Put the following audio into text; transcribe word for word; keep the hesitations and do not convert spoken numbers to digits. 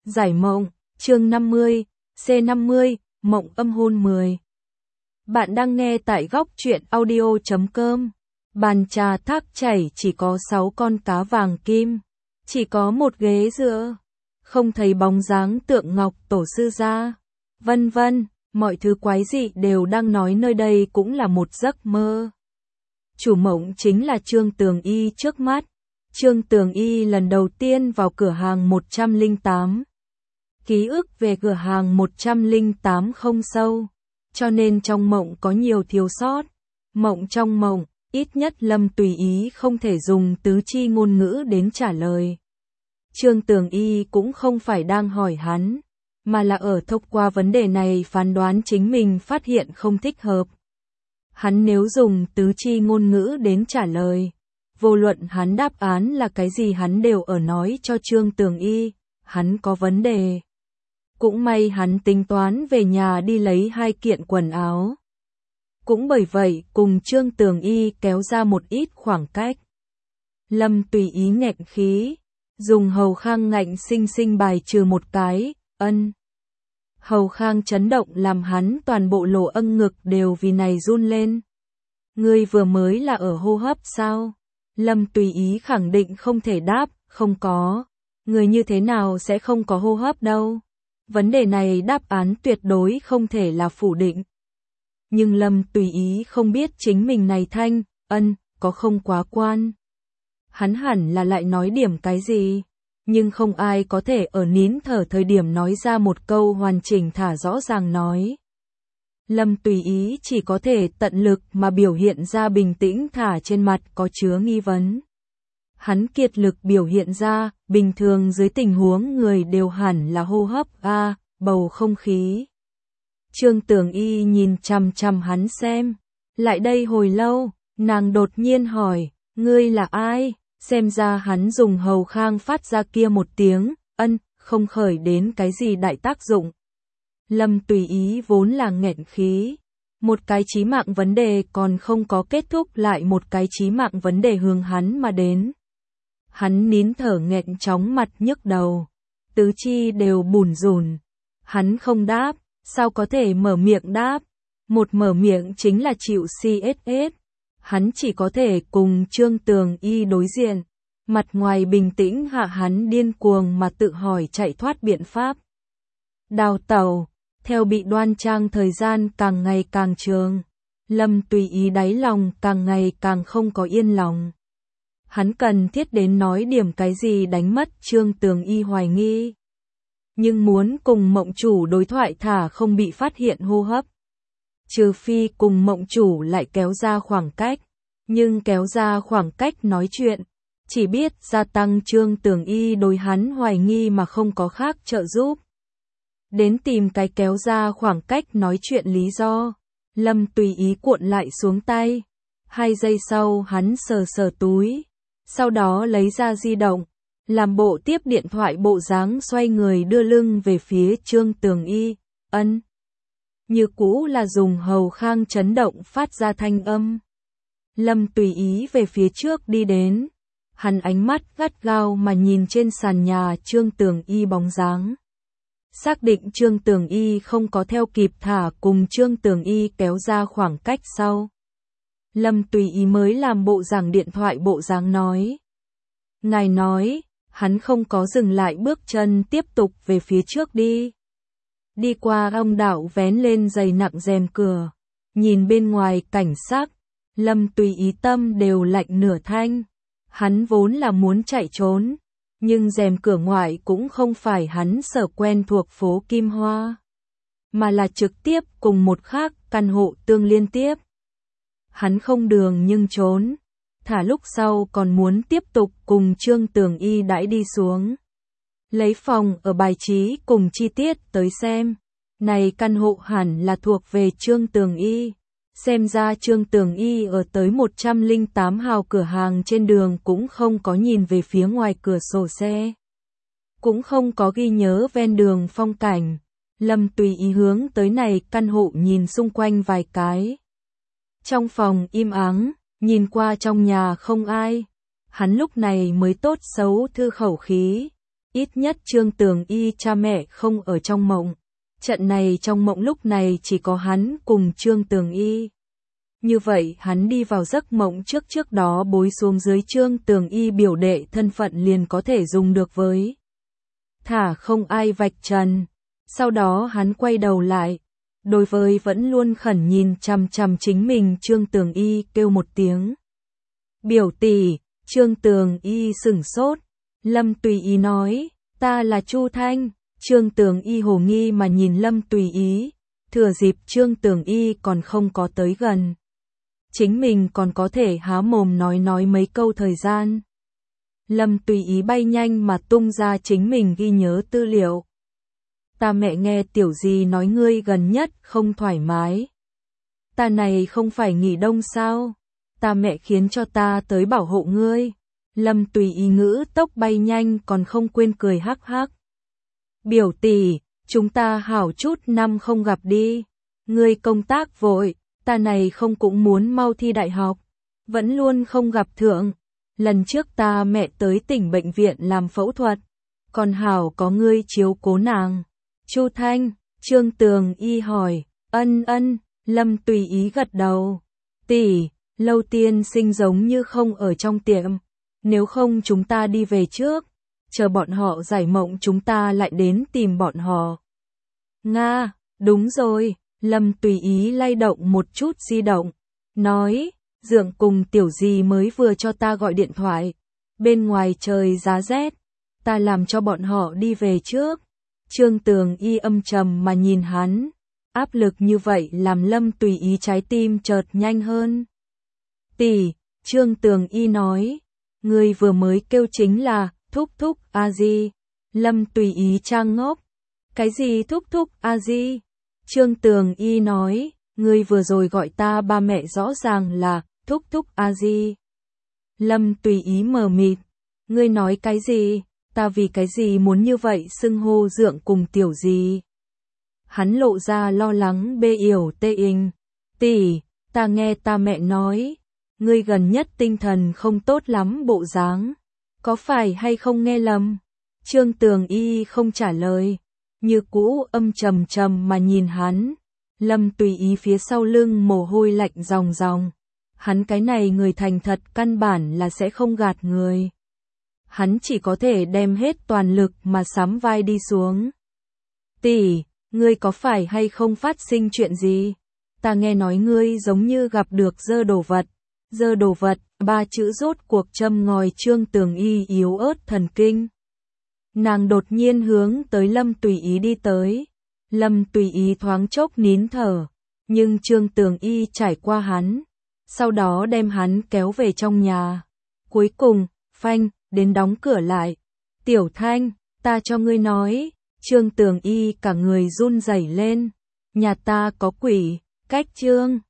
Giải mộng, chương năm mươi, C năm mươi, mộng âm hôn mười. Bạn đang nghe tại góc truyện audio chấm com. Bàn trà thác chảy chỉ có sáu con cá vàng kim, chỉ có một ghế dựa, không thấy bóng dáng tượng ngọc tổ sư gia, vân vân, mọi thứ quái dị đều đang nói nơi đây cũng là một giấc mơ. Chủ mộng chính là Trương Tường Y trước mắt. Trương Tường Y lần đầu tiên vào cửa hàng một trăm lẻ tám. Ký ức về cửa hàng một trăm lẻ tám không sâu, cho nên trong mộng có nhiều thiếu sót. Mộng trong mộng, ít nhất Lâm Tùy Ý không thể dùng tứ chi ngôn ngữ đến trả lời. Trương Tường Y cũng không phải đang hỏi hắn, mà là ở thông qua vấn đề này phán đoán chính mình phát hiện không thích hợp. Hắn nếu dùng tứ chi ngôn ngữ đến trả lời, vô luận hắn đáp án là cái gì hắn đều ở nói cho Trương Tường Y, hắn có vấn đề. Cũng may hắn tính toán về nhà đi lấy hai kiện quần áo. Cũng bởi vậy cùng Trương Tường Y kéo ra một ít khoảng cách. Lâm Tùy Ý nghẹn khí, dùng hầu khang ngạnh sinh sinh bài trừ một cái, ân. Hầu khang chấn động làm hắn toàn bộ lỗ âng ngực đều vì này run lên. Ngươi vừa mới là ở hô hấp sao? Lâm Tùy Ý khẳng định không thể đáp, không có. Người như thế nào sẽ không có hô hấp đâu? Vấn đề này đáp án tuyệt đối không thể là phủ định. Nhưng Lâm Tùy Ý không biết chính mình này thanh, ân, có không quá quan. Hắn hẳn là lại nói điểm cái gì, nhưng không ai có thể ở nín thở thời điểm nói ra một câu hoàn chỉnh thả rõ ràng nói. Lâm Tùy Ý chỉ có thể tận lực mà biểu hiện ra bình tĩnh thả trên mặt có chứa nghi vấn. Hắn kiệt lực biểu hiện ra, bình thường dưới tình huống người đều hẳn là hô hấp a, bầu không khí. Trương Tường Y nhìn chằm chằm hắn xem, lại đây hồi lâu, nàng đột nhiên hỏi, ngươi là ai? Xem ra hắn dùng hầu khang phát ra kia một tiếng, ân, không khởi đến cái gì đại tác dụng. Lâm Tùy Ý vốn là nghẹn khí, một cái chí mạng vấn đề còn không có kết thúc lại một cái chí mạng vấn đề hướng hắn mà đến. Hắn nín thở nghẹn chóng mặt nhức đầu, tứ chi đều bủn rủn. Hắn không đáp, sao có thể mở miệng đáp? Một mở miệng chính là chịu xê ét ét. Hắn chỉ có thể cùng Trương Tường Y đối diện, mặt ngoài bình tĩnh hạ hắn điên cuồng mà tự hỏi chạy thoát biện pháp. Đào tẩu, theo bị đoan trang thời gian càng ngày càng trường, Lâm Tùy Ý đáy lòng càng ngày càng không có yên lòng. Hắn cần thiết đến nói điểm cái gì đánh mất Trương Tường Y hoài nghi. Nhưng muốn cùng mộng chủ đối thoại thả không bị phát hiện hô hấp. Trừ phi cùng mộng chủ lại kéo ra khoảng cách, nhưng kéo ra khoảng cách nói chuyện, chỉ biết gia tăng Trương Tường Y đối hắn hoài nghi mà không có khác trợ giúp. Đến tìm cái kéo ra khoảng cách nói chuyện lý do, Lâm Tùy Ý cuộn lại xuống tay. Hai giây sau hắn sờ sờ túi, sau đó lấy ra di động, làm bộ tiếp điện thoại bộ dáng xoay người đưa lưng về phía Trương Tường Y, ân. Như cũ là dùng hầu khang chấn động phát ra thanh âm. Lâm Tùy Ý về phía trước đi đến, hắn ánh mắt gắt gao mà nhìn trên sàn nhà Trương Tường Y bóng dáng. Xác định Trương Tường Y không có theo kịp thả cùng Trương Tường Y kéo ra khoảng cách sau. Lâm Tùy Ý mới làm bộ giảng điện thoại bộ dáng nói. Ngài nói, hắn không có dừng lại bước chân tiếp tục về phía trước đi. Đi qua ông đạo vén lên dày nặng rèm cửa, nhìn bên ngoài cảnh sắc, Lâm Tùy Ý tâm đều lạnh nửa thanh. Hắn vốn là muốn chạy trốn, nhưng rèm cửa ngoại cũng không phải hắn sở quen thuộc phố Kim Hoa, mà là trực tiếp cùng một khác căn hộ tương liên tiếp. Hắn không đường nhưng trốn, thả lúc sau còn muốn tiếp tục cùng Trương Tường Y đãi đi xuống. Lấy phòng ở bài trí cùng chi tiết tới xem, này căn hộ hẳn là thuộc về Trương Tường Y. Xem ra Trương Tường Y ở tới một trăm lẻ tám hào cửa hàng trên đường cũng không có nhìn về phía ngoài cửa sổ xe. Cũng không có ghi nhớ ven đường phong cảnh. Lâm Tùy Ý hướng tới này căn hộ nhìn xung quanh vài cái. Trong phòng im ắng, nhìn qua trong nhà không ai. Hắn lúc này mới tốt xấu thư khẩu khí. Ít nhất Trương Tường Y cha mẹ không ở trong mộng. Trận này trong mộng lúc này chỉ có hắn cùng Trương Tường Y. Như vậy hắn đi vào giấc mộng trước trước đó bối xuống dưới Trương Tường Y biểu đệ thân phận liền có thể dùng được với. Thả không ai vạch trần. Sau đó hắn quay đầu lại. Đối với vẫn luôn khẩn nhìn chằm chằm chính mình Trương Tường Y kêu một tiếng. Biểu tỷ, Trương Tường Y sửng sốt. Lâm Tùy Ý nói, ta là Chu Thanh. Trương Tường Y hồ nghi mà nhìn Lâm Tùy Ý. Thừa dịp Trương Tường Y còn không có tới gần. Chính mình còn có thể há mồm nói nói mấy câu thời gian. Lâm Tùy Ý bay nhanh mà tung ra chính mình ghi nhớ tư liệu. Ta mẹ nghe tiểu gì nói ngươi gần nhất không thoải mái. Ta này không phải nghỉ đông sao? Ta mẹ khiến cho ta tới bảo hộ ngươi. Lâm Tùy Ý ngữ tốc bay nhanh còn không quên cười hắc hắc. Biểu tỷ, chúng ta hảo chút năm không gặp đi. Ngươi công tác vội, ta này không cũng muốn mau thi đại học. Vẫn luôn không gặp thượng. Lần trước ta mẹ tới tỉnh bệnh viện làm phẫu thuật. Còn hảo có ngươi chiếu cố nàng. Chu Thanh, Trương Tường Y hỏi, ân ân, Lâm Tùy Ý gật đầu. Tỷ, Lâu tiên sinh giống như không ở trong tiệm. Nếu không chúng ta đi về trước. Chờ bọn họ giải mộng chúng ta lại đến tìm bọn họ. Nga, đúng rồi, Lâm Tùy Ý lay động một chút di động. Nói, Dượng cùng tiểu gì mới vừa cho ta gọi điện thoại. Bên ngoài trời giá rét. Ta làm cho bọn họ đi về trước. Trương Tường Y âm trầm mà nhìn hắn. Áp lực như vậy làm Lâm Tùy Ý trái tim chợt nhanh hơn. Tỷ, Trương Tường Y nói. Người vừa mới kêu chính là thúc thúc a di. Lâm Tùy Ý trang ngốc. Cái gì thúc thúc a di? Trương Tường Y nói. Người vừa rồi gọi ta ba mẹ rõ ràng là thúc thúc a di. Lâm Tùy Ý mờ mịt. Ngươi nói cái gì? Ta vì cái gì muốn như vậy xưng hô Dượng cùng tiểu gì? Hắn lộ ra lo lắng bê yểu tê hình. Tỷ, ta nghe ta mẹ nói. Ngươi gần nhất tinh thần không tốt lắm bộ dáng. Có phải hay không nghe lầm? Trương Tường Y không trả lời. Như cũ âm trầm trầm mà nhìn hắn. Lâm Tùy Ý phía sau lưng mồ hôi lạnh ròng ròng. Hắn cái này người thành thật căn bản là sẽ không gạt người. Hắn chỉ có thể đem hết toàn lực mà sắm vai đi xuống. Tỷ, ngươi có phải hay không phát sinh chuyện gì? Ta nghe nói ngươi giống như gặp được dơ đồ vật. Dơ đồ vật, ba chữ rốt cuộc châm ngòi Trương Tường Y yếu ớt thần kinh. Nàng đột nhiên hướng tới Lâm Tùy Ý đi tới. Lâm Tùy Ý thoáng chốc nín thở. Nhưng Trương Tường Y trải qua hắn. Sau đó đem hắn kéo về trong nhà. Cuối cùng, phanh, đến đóng cửa lại. Tiểu Thanh, ta cho ngươi nói. Trương Tường Y cả người run rẩy lên. Nhà ta có quỷ, cách Trương.